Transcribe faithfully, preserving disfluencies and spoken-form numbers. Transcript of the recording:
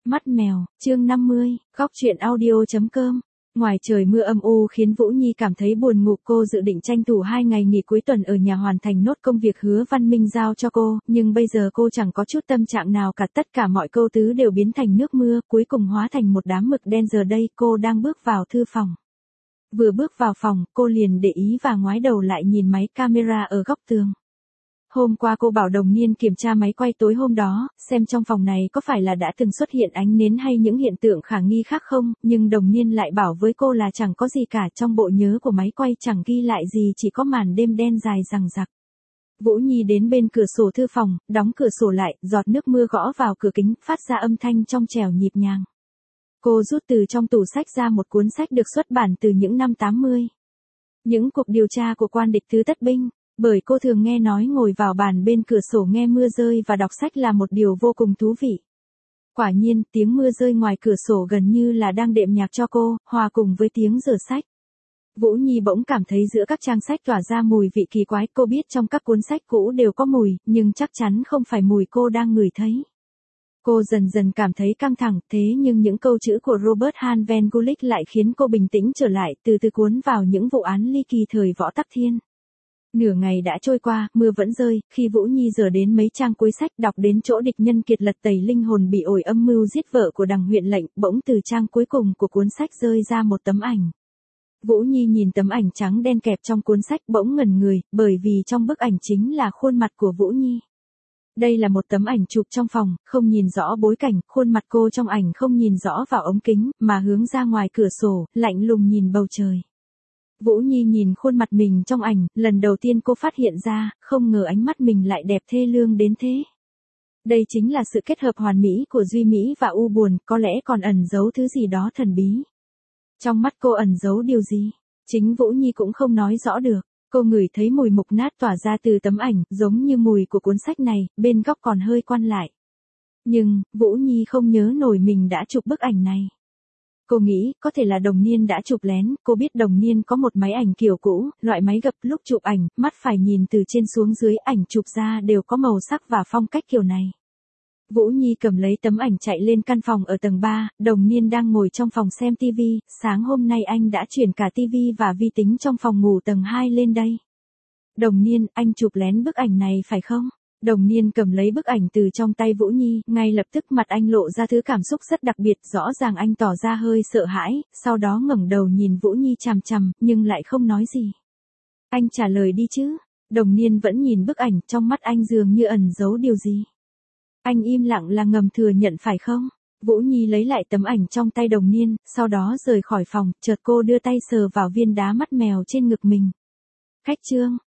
Mắt mèo, chương năm mươi, góc truyện audio.com. Ngoài trời mưa âm u khiến Vũ Nhi cảm thấy buồn ngủ, cô dự định tranh thủ hai ngày nghỉ cuối tuần ở nhà hoàn thành nốt công việc Hứa Văn Minh giao cho cô, nhưng bây giờ cô chẳng có chút tâm trạng nào cả, tất cả mọi câu tứ đều biến thành nước mưa, cuối cùng hóa thành một đám mực đen. Giờ đây cô đang bước vào thư phòng. Vừa bước vào phòng, cô liền để ý và ngoái đầu lại nhìn máy camera ở góc tường. Hôm qua cô bảo Đồng Niên kiểm tra máy quay tối hôm đó, xem trong phòng này có phải là đã từng xuất hiện ánh nến hay những hiện tượng khả nghi khác không, nhưng Đồng Niên lại bảo với cô là chẳng có gì cả, trong bộ nhớ của máy quay chẳng ghi lại gì, chỉ có màn đêm đen dài dằng dặc. Vũ Nhi đến bên cửa sổ thư phòng, đóng cửa sổ lại, giọt nước mưa gõ vào cửa kính, phát ra âm thanh trong trẻo nhịp nhàng. Cô rút từ trong tủ sách ra một cuốn sách được xuất bản từ những năm tám mươi. Những cuộc điều tra của quan địch thứ Tất Binh. Bởi cô thường nghe nói ngồi vào bàn bên cửa sổ nghe mưa rơi và đọc sách là một điều vô cùng thú vị. Quả nhiên, tiếng mưa rơi ngoài cửa sổ gần như là đang đệm nhạc cho cô, hòa cùng với tiếng rửa sách. Vũ Nhi bỗng cảm thấy giữa các trang sách tỏa ra mùi vị kỳ quái, cô biết trong các cuốn sách cũ đều có mùi, nhưng chắc chắn không phải mùi cô đang ngửi thấy. Cô dần dần cảm thấy căng thẳng, thế nhưng những câu chữ của Robert Han Van Gulik lại khiến cô bình tĩnh trở lại, từ từ cuốn vào những vụ án ly kỳ thời Võ Tắc Thiên. Nửa ngày đã trôi qua, mưa vẫn rơi, khi Vũ Nhi dở đến mấy trang cuối sách đọc đến chỗ địch nhân kiệt lật tẩy linh hồn bị ổi âm mưu giết vợ của Đằng huyện lệnh, bỗng từ trang cuối cùng của cuốn sách rơi ra một tấm ảnh. Vũ Nhi nhìn tấm ảnh trắng đen kẹp trong cuốn sách bỗng ngẩn người, bởi vì trong bức ảnh chính là khuôn mặt của Vũ Nhi. Đây là một tấm ảnh chụp trong phòng, không nhìn rõ bối cảnh, khuôn mặt cô trong ảnh không nhìn rõ vào ống kính, mà hướng ra ngoài cửa sổ, lạnh lùng nhìn bầu trời. Vũ Nhi nhìn khuôn mặt mình trong ảnh, lần đầu tiên cô phát hiện ra, không ngờ ánh mắt mình lại đẹp thê lương đến thế. Đây chính là sự kết hợp hoàn mỹ của duy mỹ và u buồn, có lẽ còn ẩn giấu thứ gì đó thần bí. Trong mắt cô ẩn giấu điều gì? Chính Vũ Nhi cũng không nói rõ được. Cô ngửi thấy mùi mục nát tỏa ra từ tấm ảnh, giống như mùi của cuốn sách này, bên góc còn hơi quăn lại. Nhưng, Vũ Nhi không nhớ nổi mình đã chụp bức ảnh này. Cô nghĩ, có thể là Đồng Niên đã chụp lén, cô biết Đồng Niên có một máy ảnh kiểu cũ, loại máy gập, lúc chụp ảnh, mắt phải nhìn từ trên xuống dưới, ảnh chụp ra đều có màu sắc và phong cách kiểu này. Vũ Nhi cầm lấy tấm ảnh chạy lên căn phòng ở tầng ba, Đồng Niên đang ngồi trong phòng xem tivi, sáng hôm nay anh đã chuyển cả tivi và vi tính trong phòng ngủ tầng hai lên đây. Đồng Niên, anh chụp lén bức ảnh này phải không? Đồng Niên cầm lấy bức ảnh từ trong tay Vũ Nhi, ngay lập tức mặt anh lộ ra thứ cảm xúc rất đặc biệt, rõ ràng anh tỏ ra hơi sợ hãi, sau đó ngẩng đầu nhìn Vũ Nhi chằm chằm, nhưng lại không nói gì. Anh trả lời đi chứ. Đồng Niên vẫn nhìn bức ảnh, trong mắt anh dường như ẩn giấu điều gì. Anh im lặng là ngầm thừa nhận phải không? Vũ Nhi lấy lại tấm ảnh trong tay Đồng Niên, sau đó rời khỏi phòng, chợt cô đưa tay sờ vào viên đá mắt mèo trên ngực mình. Cách chương